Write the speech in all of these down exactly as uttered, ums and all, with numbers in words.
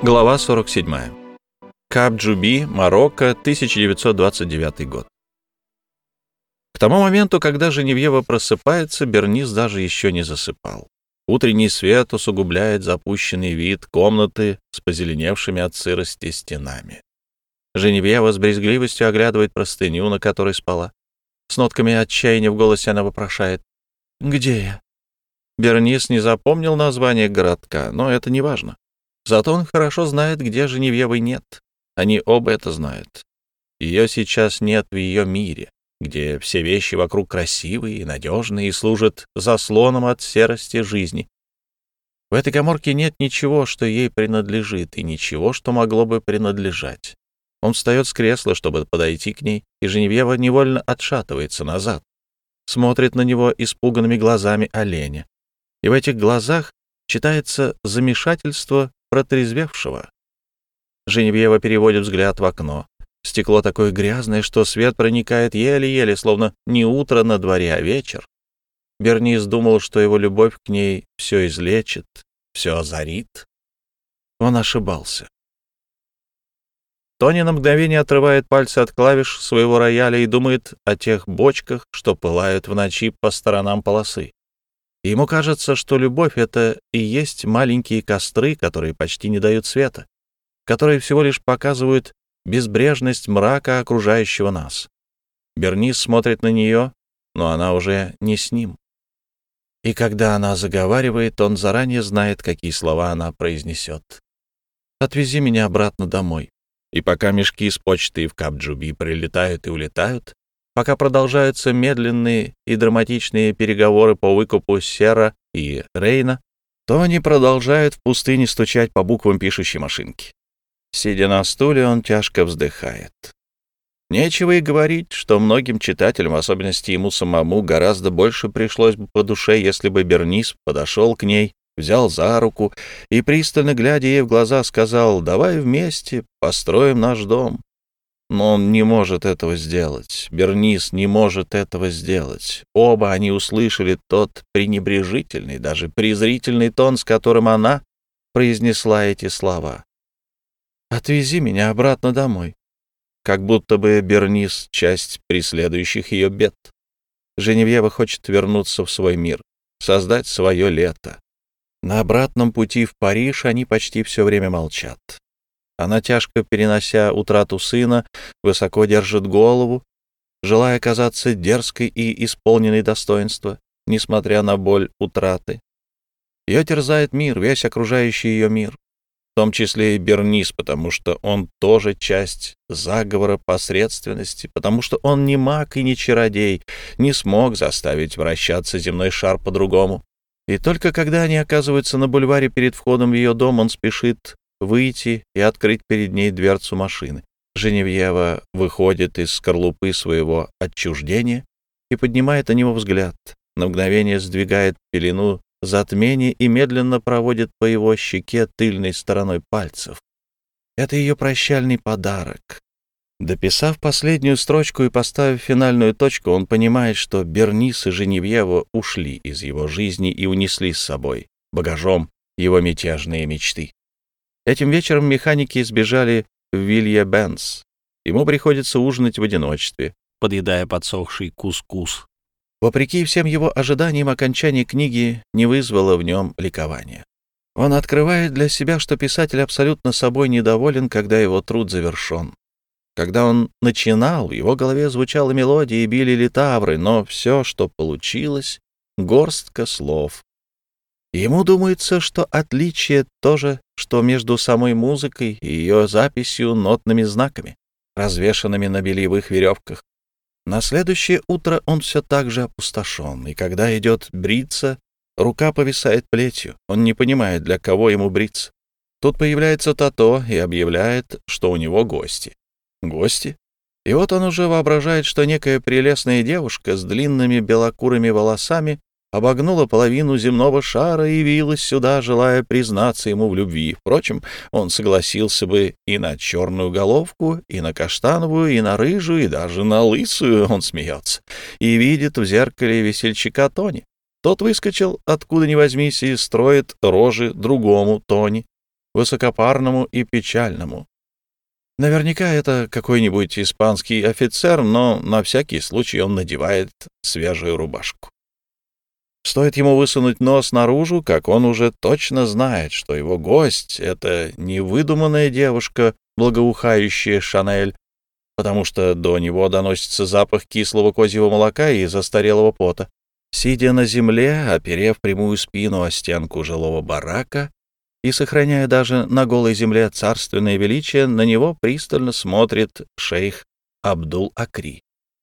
Глава сорок семь. Кап-Джуби, Марокко, тысяча девятьсот двадцать девятый год. К тому моменту, когда Женевьева просыпается, Бернис даже еще не засыпал. Утренний свет усугубляет запущенный вид комнаты с позеленевшими от сырости стенами. Женевьева с брезгливостью оглядывает простыню, на которой спала. С нотками отчаяния в голосе она вопрошает: «Где я?» Бернис не запомнил название городка, но это не важно. Зато он хорошо знает, где Женевьевы нет. Они оба это знают. Ее сейчас нет в ее мире, где все вещи вокруг красивые и надежные и служат заслоном от серости жизни. В этой каморке нет ничего, что ей принадлежит, и ничего, что могло бы принадлежать. Он встает с кресла, чтобы подойти к ней, и Женевьева невольно отшатывается назад, смотрит на него испуганными глазами оленя. И в этих глазах читается замешательство протрезвевшего. Женевьева переводит взгляд в окно. Стекло такое грязное, что свет проникает еле-еле, словно не утро на дворе, а вечер. Бернис думал, что его любовь к ней все излечит, все озарит. Он ошибался. Тони на мгновение отрывает пальцы от клавиш своего рояля и думает о тех бочках, что пылают в ночи по сторонам полосы. И ему кажется, что любовь — это и есть маленькие костры, которые почти не дают света, которые всего лишь показывают безбрежность мрака, окружающего нас. Бернис смотрит на нее, но она уже не с ним. И когда она заговаривает, он заранее знает, какие слова она произнесет. «Отвези меня обратно домой». И пока мешки с почтой в Кап-Джуби прилетают и улетают, пока продолжаются медленные и драматичные переговоры по выкупу Сера и Рейна, Тони продолжает в пустыне стучать по буквам пишущей машинки. Сидя на стуле, он тяжко вздыхает. Нечего и говорить, что многим читателям, в особенности ему самому, гораздо больше пришлось бы по душе, если бы Бернис подошел к ней, взял за руку и, пристально глядя ей в глаза, сказал: «Давай вместе построим наш дом». Но он не может этого сделать. Бернис не может этого сделать. Оба они услышали тот пренебрежительный, даже презрительный тон, с которым она произнесла эти слова. «Отвези меня обратно домой». Как будто бы Бернис — часть преследующих ее бед. Женевьева хочет вернуться в свой мир, создать свое лето. На обратном пути в Париж они почти все время молчат. Она, тяжко перенося утрату сына, высоко держит голову, желая казаться дерзкой и исполненной достоинства, несмотря на боль утраты. Ее терзает мир, весь окружающий ее мир, в том числе и Бернис, потому что он тоже часть заговора посредственности, потому что он не маг и не чародей, не смог заставить вращаться земной шар по-другому. И только когда они оказываются на бульваре перед входом в ее дом, он спешит выйти и открыть перед ней дверцу машины. Женевьева выходит из скорлупы своего отчуждения и поднимает на него взгляд, на мгновение сдвигает пелену затмения и медленно проводит по его щеке тыльной стороной пальцев. Это ее прощальный подарок. Дописав последнюю строчку и поставив финальную точку, он понимает, что Бернис и Женевьева ушли из его жизни и унесли с собой багажом его мятежные мечты. Этим вечером механики сбежали в Вилья-Бенс. Ему приходится ужинать в одиночестве, подъедая подсохший кускус. Вопреки всем его ожиданиям, окончание книги не вызвало в нем ликования. Он открывает для себя, что писатель абсолютно собой недоволен, когда его труд завершен. Когда он начинал, в его голове звучала мелодия и били литавры, но все, что получилось — горстка слов. Ему думается, что отличие то же, что между самой музыкой и ее записью нотными знаками, развешанными на бельевых веревках. На следующее утро он все так же опустошен, и когда идет бриться, рука повисает плетью. Он не понимает, для кого ему бриться. Тут появляется Тото и объявляет, что у него гости. Гости? И вот он уже воображает, что некая прелестная девушка с длинными белокурыми волосами обогнула половину земного шара и явилась сюда, желая признаться ему в любви. Впрочем, он согласился бы и на черную головку, и на каштановую, и на рыжую, и даже на лысую, он смеется, и видит в зеркале весельчака Тони. Тот выскочил, откуда ни возьмись, и строит рожи другому Тони. высокопарному и печальному. Наверняка это какой-нибудь испанский офицер, но на всякий случай он надевает свежую рубашку. Стоит ему высунуть нос наружу, как он уже точно знает, что его гость — это не выдуманная девушка, благоухающая Шанель, потому что до него доносится запах кислого козьего молока и застарелого пота. Сидя на земле, оперев прямую спину о стенку жилого барака и сохраняя даже на голой земле царственное величие, на него пристально смотрит шейх Абдул-Акри.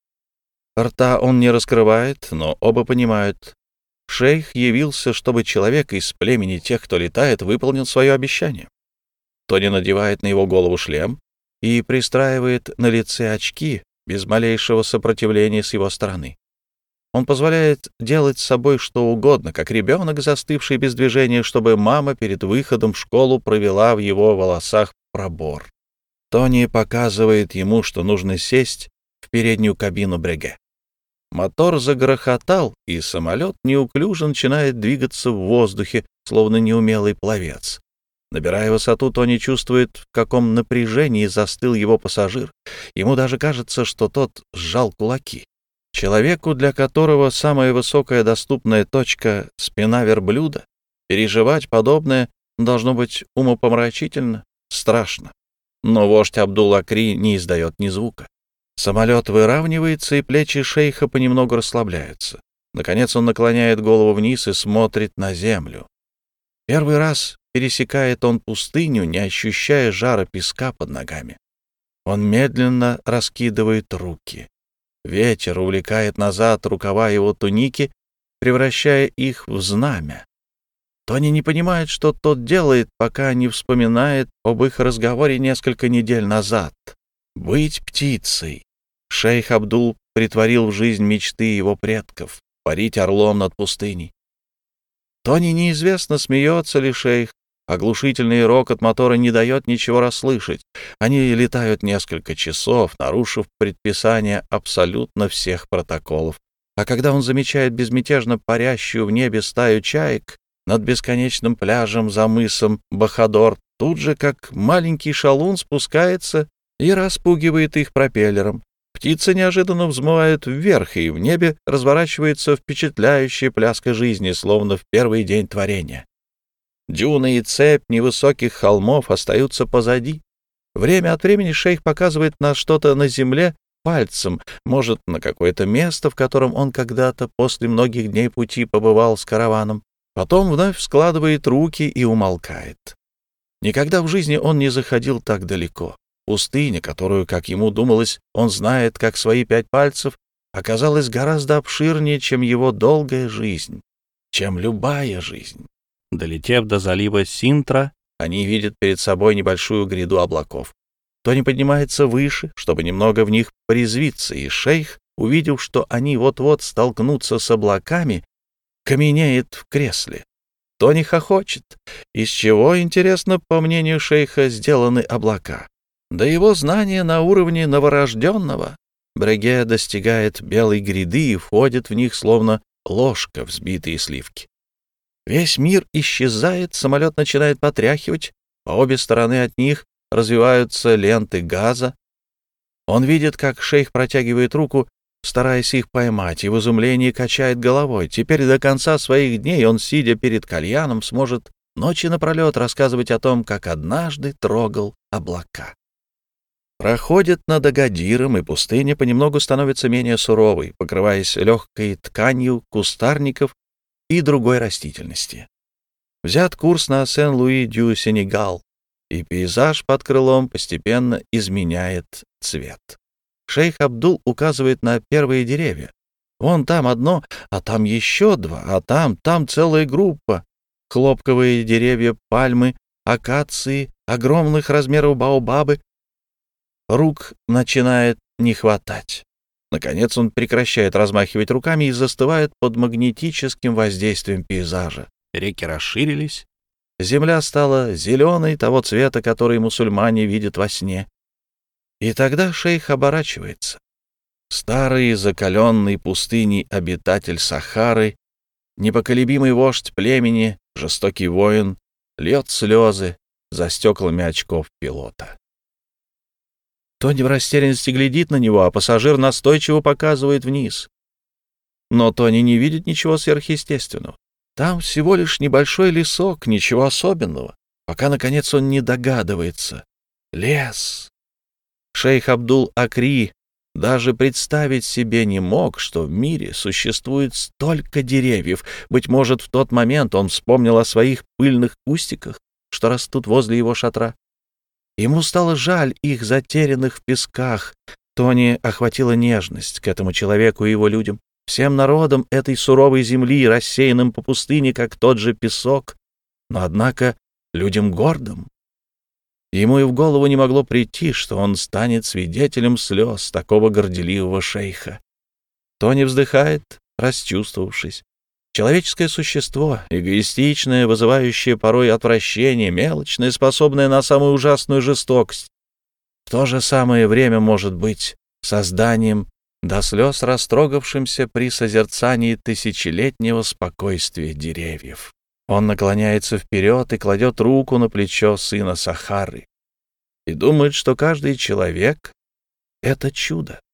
Рта он не раскрывает, но оба понимают. Шейх явился, чтобы человек из племени тех, кто летает, выполнил свое обещание. Тони надевает на его голову шлем и пристраивает на лице очки без малейшего сопротивления с его стороны. Он позволяет делать с собой что угодно, как ребенок, застывший без движения, чтобы мама перед выходом в школу провела в его волосах пробор. Тони показывает ему, что нужно сесть в переднюю кабину Бреге. Мотор загрохотал, и самолет неуклюже начинает двигаться в воздухе, словно неумелый пловец. Набирая высоту, Тони чувствует, в каком напряжении застыл его пассажир. Ему даже кажется, что тот сжал кулаки. Человеку, для которого самая высокая доступная точка — спина верблюда, переживать подобное должно быть умопомрачительно, страшно. Но вождь Абдул-Акри не издает ни звука. Самолет выравнивается, и плечи шейха понемногу расслабляются. Наконец он наклоняет голову вниз и смотрит на землю. Первый раз пересекает он пустыню, не ощущая жара песка под ногами. Он медленно раскидывает руки. Ветер увлекает назад рукава его туники, превращая их в знамя. Тони не понимает, что тот делает, пока не вспоминает об их разговоре несколько недель назад. Быть птицей. Шейх Абдул претворил в жизнь мечты его предков — парить орлом над пустыней. Тони неизвестно, смеется ли шейх. Оглушительный рокот мотора не дает ничего расслышать. Они летают несколько часов, нарушив предписания абсолютно всех протоколов. А когда он замечает безмятежно парящую в небе стаю чаек над бесконечным пляжем за мысом Бахадор, тут же, как маленький шалун, спускается и распугивает их пропеллером. Птицы неожиданно взмывают вверх, и в небе разворачивается впечатляющая пляска жизни, словно в первый день творения. Дюны и цепь невысоких холмов остаются позади. Время от времени шейх показывает на что-то на земле пальцем, может, на какое-то место, в котором он когда-то после многих дней пути побывал с караваном. Потом вновь складывает руки и умолкает. Никогда в жизни он не заходил так далеко. Пустыня, которую, как ему думалось, он знает как свои пять пальцев, оказалась гораздо обширнее, чем его долгая жизнь, чем любая жизнь. Долетев до залива Синтра, они видят перед собой небольшую гряду облаков. Тони поднимается выше, чтобы немного в них порезвиться, и шейх, увидев, что они вот-вот столкнутся с облаками, каменеет в кресле. Тони хохочет. Из чего, интересно, по мнению шейха, сделаны облака? Да его знание на уровне новорожденного. Бреге достигает белой гряды и входит в них, словно ложка, взбитые сливки. Весь мир исчезает, самолет начинает потряхивать, по обе стороны от них развиваются ленты газа. Он видит, как шейх протягивает руку, стараясь их поймать, и в изумлении качает головой. Теперь до конца своих дней он, сидя перед кальяном, сможет ночи напролет рассказывать о том, как однажды трогал облака. Проходит над Агадиром, и пустыня понемногу становится менее суровой, покрываясь легкой тканью кустарников и другой растительности. Взят курс на Сен-Луи-дю-Сенегал, и пейзаж под крылом постепенно изменяет цвет. Шейх Абдул указывает на первые деревья. Вон там одно, а там еще два, а там, там целая группа. Хлопковые деревья, пальмы, акации, огромных размеров баобабы. Рук начинает не хватать. Наконец он прекращает размахивать руками и застывает под магнетическим воздействием пейзажа. Реки расширились. Земля стала зеленой, того цвета, который мусульмане видят во сне. И тогда шейх оборачивается. Старый, закаленный пустыней обитатель Сахары, непоколебимый вождь племени, жестокий воин, льет слезы, за стеклами очков пилота. Тони в растерянности глядит на него, а пассажир настойчиво показывает вниз. Но Тони не видит ничего сверхъестественного. Там всего лишь небольшой лесок, ничего особенного, пока, наконец, он не догадывается. Лес. Шейх Абдул-Акри даже представить себе не мог, что в мире существует столько деревьев. Быть может, в тот момент он вспомнил о своих пыльных кустиках, что растут возле его шатра. Ему стало жаль их, затерянных в песках. Тони охватила нежность к этому человеку и его людям, всем народам этой суровой земли, рассеянным по пустыне, как тот же песок, но, однако, людям гордым. Ему и в голову не могло прийти, что он станет свидетелем слез такого горделивого шейха. Тони вздыхает, расчувствовавшись. Человеческое существо, эгоистичное, вызывающее порой отвращение, мелочное, способное на самую ужасную жестокость, в то же самое время может быть созданием, до слез растрогавшимся при созерцании тысячелетнего спокойствия деревьев. Он наклоняется вперед и кладет руку на плечо сына Сахары и думает, что каждый человек — это чудо.